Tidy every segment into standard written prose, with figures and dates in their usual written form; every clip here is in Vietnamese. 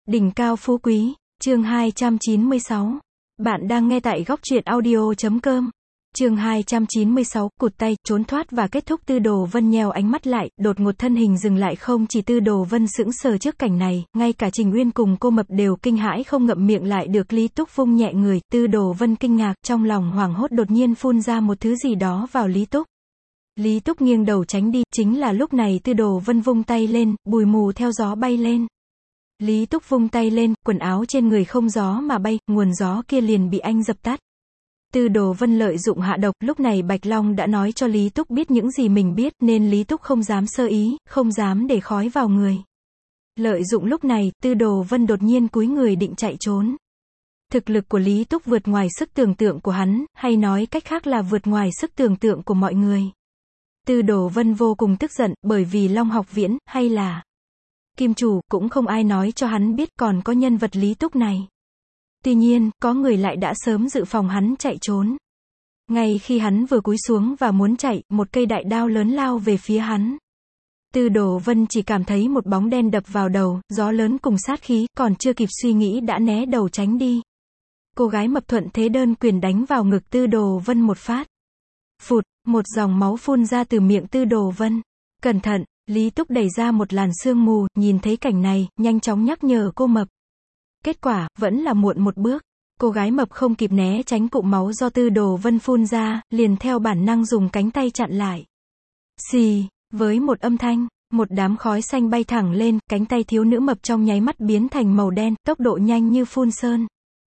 Đỉnh cao phú quý, chương 296. Bạn đang nghe tại góc truyện audio.com. Chương 296, cụt tay, trốn thoát và kết thúc. Tư Đồ Vân nheo ánh mắt lại, đột ngột thân hình dừng lại. Không chỉ Tư Đồ Vân sững sờ trước cảnh này, ngay cả Trình Uyên cùng cô mập đều kinh hãi không ngậm miệng lại được. Lý Túc vung nhẹ người, Tư Đồ Vân kinh ngạc, trong lòng hoảng hốt đột nhiên phun ra một thứ gì đó vào Lý Túc. Lý Túc nghiêng đầu tránh đi, chính là lúc này Tư Đồ Vân vung tay lên, bụi mù theo gió bay lên. Lý Túc vung tay lên, quần áo trên người không gió mà bay, nguồn gió kia liền bị anh dập tắt. Tư Đồ Vân lợi dụng hạ độc, lúc này Bạch Long đã nói cho Lý Túc biết những gì mình biết, nên Lý Túc không dám sơ ý, không dám để khói vào người. Lợi dụng lúc này, Tư Đồ Vân đột nhiên cúi người định chạy trốn. Thực lực của Lý Túc vượt ngoài sức tưởng tượng của hắn, hay nói cách khác là vượt ngoài sức tưởng tượng của mọi người. Tư Đồ Vân vô cùng tức giận, bởi vì Long Học Viễn, hay là Kim Chủ, cũng không ai nói cho hắn biết còn có nhân vật Lý Túc này. Tuy nhiên, có người lại đã sớm dự phòng hắn chạy trốn. Ngay khi hắn vừa cúi xuống và muốn chạy, một cây đại đao lớn lao về phía hắn. Tư Đồ Vân chỉ cảm thấy một bóng đen đập vào đầu, gió lớn cùng sát khí, còn chưa kịp suy nghĩ đã né đầu tránh đi. Cô gái mập thuận thế đơn quyền đánh vào ngực Tư Đồ Vân một phát. Phụt, một dòng máu phun ra từ miệng Tư Đồ Vân. Cẩn thận! Lý Túc đẩy ra một làn sương mù, nhìn thấy cảnh này, nhanh chóng nhắc nhở cô mập. Kết quả, vẫn là muộn một bước. Cô gái mập không kịp né tránh cụm máu do Tư Đồ Vân phun ra, liền theo bản năng dùng cánh tay chặn lại. Xì, với một âm thanh, một đám khói xanh bay thẳng lên, cánh tay thiếu nữ mập trong nháy mắt biến thành màu đen, tốc độ nhanh như phun sơn.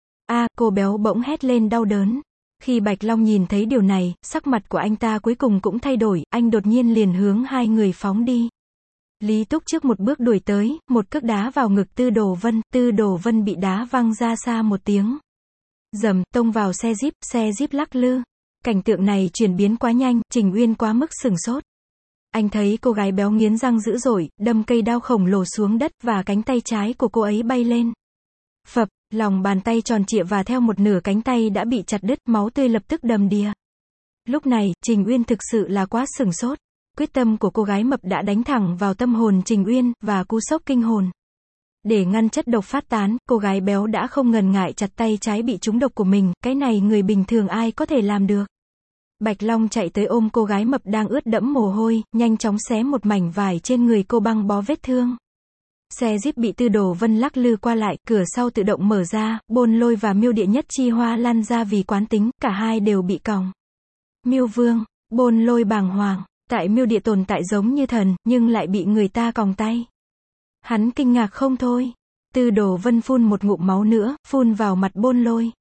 Cô béo bỗng hét lên đau đớn. Khi Bạch Long nhìn thấy điều này, sắc mặt của anh ta cuối cùng cũng thay đổi, anh đột nhiên liền hướng hai người phóng đi. Lý Túc trước một bước đuổi tới, một cước đá vào ngực Tư Đồ Vân bị đá văng ra xa một tiếng. Dầm, tông vào xe Jeep lắc lư. Cảnh tượng này chuyển biến quá nhanh, Trình Uyên quá mức sửng sốt. Anh thấy cô gái béo nghiến răng dữ dội, đâm cây đao khổng lồ xuống đất và cánh tay trái của cô ấy bay lên. Phập, lòng bàn tay tròn trịa và theo một nửa cánh tay đã bị chặt đứt, máu tươi lập tức đầm đìa. Lúc này, Trình Uyên thực sự là quá sửng sốt. Quyết tâm của cô gái mập đã đánh thẳng vào tâm hồn Trình Uyên, và cú sốc kinh hồn. Để ngăn chất độc phát tán, cô gái béo đã không ngần ngại chặt tay trái bị trúng độc của mình, cái này người bình thường ai có thể làm được. Bạch Long chạy tới ôm cô gái mập đang ướt đẫm mồ hôi, nhanh chóng xé một mảnh vải trên người cô băng bó vết thương. Xe Jeep bị Tư Đồ Vân lắc lư qua lại, cửa sau tự động mở ra, Bôn Lôi và Miêu Địa Nhất Chi Hoa lăn ra vì quán tính, cả hai đều bị còng. Miêu Vương, Bôn Lôi bàng hoàng, tại Miêu Địa tồn tại giống như thần, nhưng lại bị người ta còng tay. Hắn kinh ngạc không thôi. Tư Đồ Vân phun một ngụm máu nữa, phun vào mặt Bôn Lôi.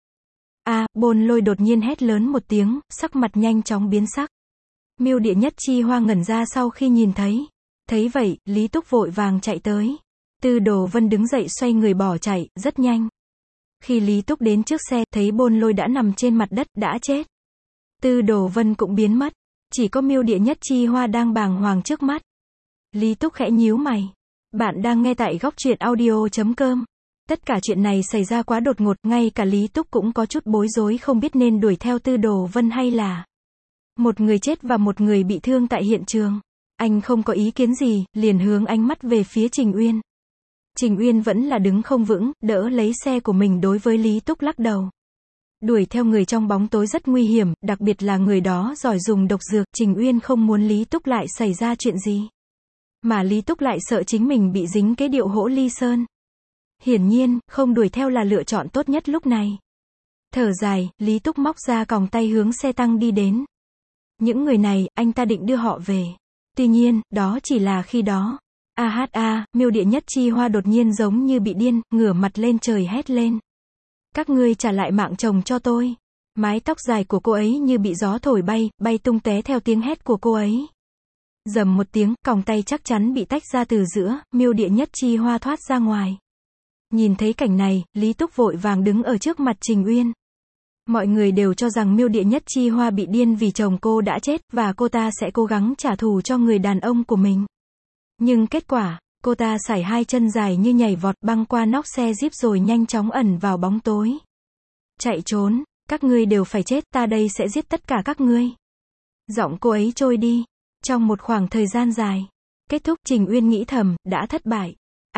Bôn Lôi đột nhiên hét lớn một tiếng, sắc mặt nhanh chóng biến sắc. Miêu Địa Nhất Chi Hoa ngẩn ra sau khi nhìn thấy. Thấy vậy, Lý Túc vội vàng chạy tới. Tư Đồ Vân đứng dậy xoay người bỏ chạy, rất nhanh. Khi Lý Túc đến trước xe, thấy Bôn Lôi đã nằm trên mặt đất, đã chết. Tư Đồ Vân cũng biến mất. Chỉ có Miêu Địa Nhất Chi Hoa đang bàng hoàng trước mắt. Lý Túc khẽ nhíu mày. Bạn đang nghe tại góc truyện audio.com. Tất cả chuyện này xảy ra quá đột ngột, ngay cả Lý Túc cũng có chút bối rối không biết nên đuổi theo Tư Đồ Vân hay là. Một người chết và một người bị thương tại hiện trường. Anh không có ý kiến gì, liền hướng ánh mắt về phía Trình Uyên. Trình Uyên vẫn là đứng không vững, đỡ lấy xe của mình đối với Lý Túc lắc đầu. Đuổi theo người trong bóng tối rất nguy hiểm, đặc biệt là người đó giỏi dùng độc dược, Trình Uyên không muốn Lý Túc lại xảy ra chuyện gì. Mà Lý Túc lại sợ chính mình bị dính cái điệu hổ ly sơn. Hiển nhiên, không đuổi theo là lựa chọn tốt nhất lúc này. Thở dài, Lý Túc móc ra còng tay hướng xe tăng đi đến. Những người này, anh ta định đưa họ về. Tuy nhiên, đó chỉ là khi đó. Miêu Địa Nhất Chi Hoa đột nhiên giống như bị điên, ngửa mặt lên trời hét lên. Các ngươi trả lại mạng chồng cho tôi. Mái tóc dài của cô ấy như bị gió thổi bay tung té theo tiếng hét của cô ấy. Dầm một tiếng, còng tay chắc chắn bị tách ra từ giữa, Miêu Địa Nhất Chi Hoa thoát ra ngoài. Nhìn thấy cảnh này, Lý Túc vội vàng đứng ở trước mặt Trình Uyên. Mọi người đều cho rằng Miêu Địa Nhất Chi Hoa bị điên vì chồng cô đã chết, và cô ta sẽ cố gắng trả thù cho người đàn ông của mình. Nhưng kết quả, cô ta sải hai chân dài như nhảy vọt băng qua nóc xe Jeep rồi nhanh chóng ẩn vào bóng tối. Chạy trốn, các ngươi đều phải chết, ta đây sẽ giết tất cả các ngươi. Giọng cô ấy trôi đi. Trong một khoảng thời gian dài. Kết thúc, Trình Uyên nghĩ thầm, đã thất bại.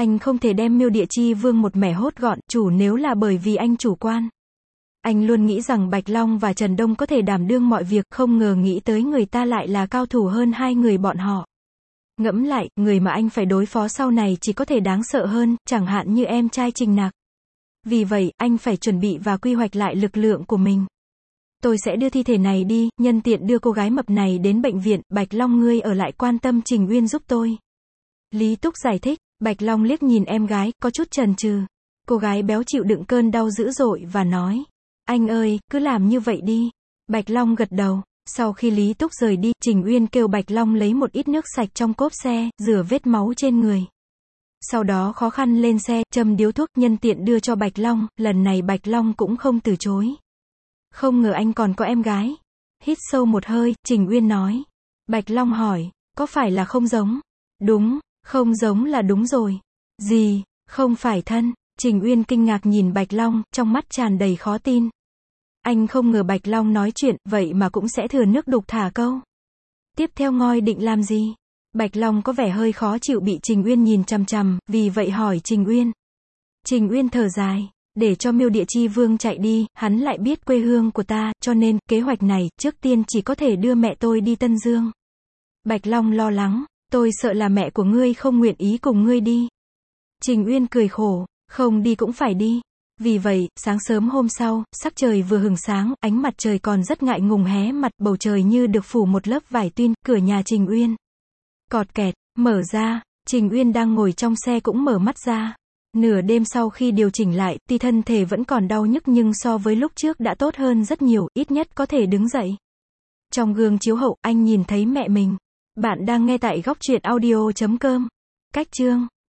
Anh không thể đem Miêu Địa Chi Vương một mẻ hốt gọn, chủ nếu là bởi vì anh chủ quan. Anh luôn nghĩ rằng Bạch Long và Trần Đông có thể đảm đương mọi việc, không ngờ nghĩ tới người ta lại là cao thủ hơn hai người bọn họ. Ngẫm lại, người mà anh phải đối phó sau này chỉ có thể đáng sợ hơn, chẳng hạn như em trai Trình Nặc. Vì vậy, anh phải chuẩn bị và quy hoạch lại lực lượng của mình. Tôi sẽ đưa thi thể này đi, nhân tiện đưa cô gái mập này đến bệnh viện, Bạch Long ngươi ở lại quan tâm Trình Uyên giúp tôi. Lý Túc giải thích, Bạch Long liếc nhìn em gái, có chút chần chừ. Cô gái béo chịu đựng cơn đau dữ dội và nói, anh ơi, cứ làm như vậy đi. Bạch Long gật đầu. Sau khi Lý Túc rời đi, Trình Uyên kêu Bạch Long lấy một ít nước sạch trong cốp xe, rửa vết máu trên người. Sau đó khó khăn lên xe, châm điếu thuốc, nhân tiện đưa cho Bạch Long, lần này Bạch Long cũng không từ chối. Không ngờ anh còn có em gái. Hít sâu một hơi, Trình Uyên nói. Bạch Long hỏi, có phải là không giống? Đúng, không giống là đúng rồi. Gì, không phải thân? Trình Uyên kinh ngạc nhìn Bạch Long, trong mắt tràn đầy khó tin. Anh không ngờ Bạch Long nói chuyện, vậy mà cũng sẽ thừa nước đục thả câu. Tiếp theo ngoi định làm gì? Bạch Long có vẻ hơi khó chịu bị Trình Uyên nhìn chằm chằm, vì vậy hỏi Trình Uyên. Trình Uyên thở dài, để cho Miêu Địa Chi Vương chạy đi, hắn lại biết quê hương của ta, cho nên, kế hoạch này, trước tiên chỉ có thể đưa mẹ tôi đi Tân Dương. Bạch Long lo lắng, tôi sợ là mẹ của ngươi không nguyện ý cùng ngươi đi. Trình Uyên cười khổ, không đi cũng phải đi. Vì vậy, sáng sớm hôm sau, sắc trời vừa hừng sáng, ánh mặt trời còn rất ngại ngùng hé mặt, bầu trời như được phủ một lớp vải tuyên, cửa nhà Trình Uyên. Cọt kẹt, mở ra, Trình Uyên đang ngồi trong xe cũng mở mắt ra. Nửa đêm sau khi điều chỉnh lại, tuy thân thể vẫn còn đau nhức nhưng so với lúc trước đã tốt hơn rất nhiều, ít nhất có thể đứng dậy. Trong gương chiếu hậu, anh nhìn thấy mẹ mình. Bạn đang nghe tại góc truyện audio.com. Cách chương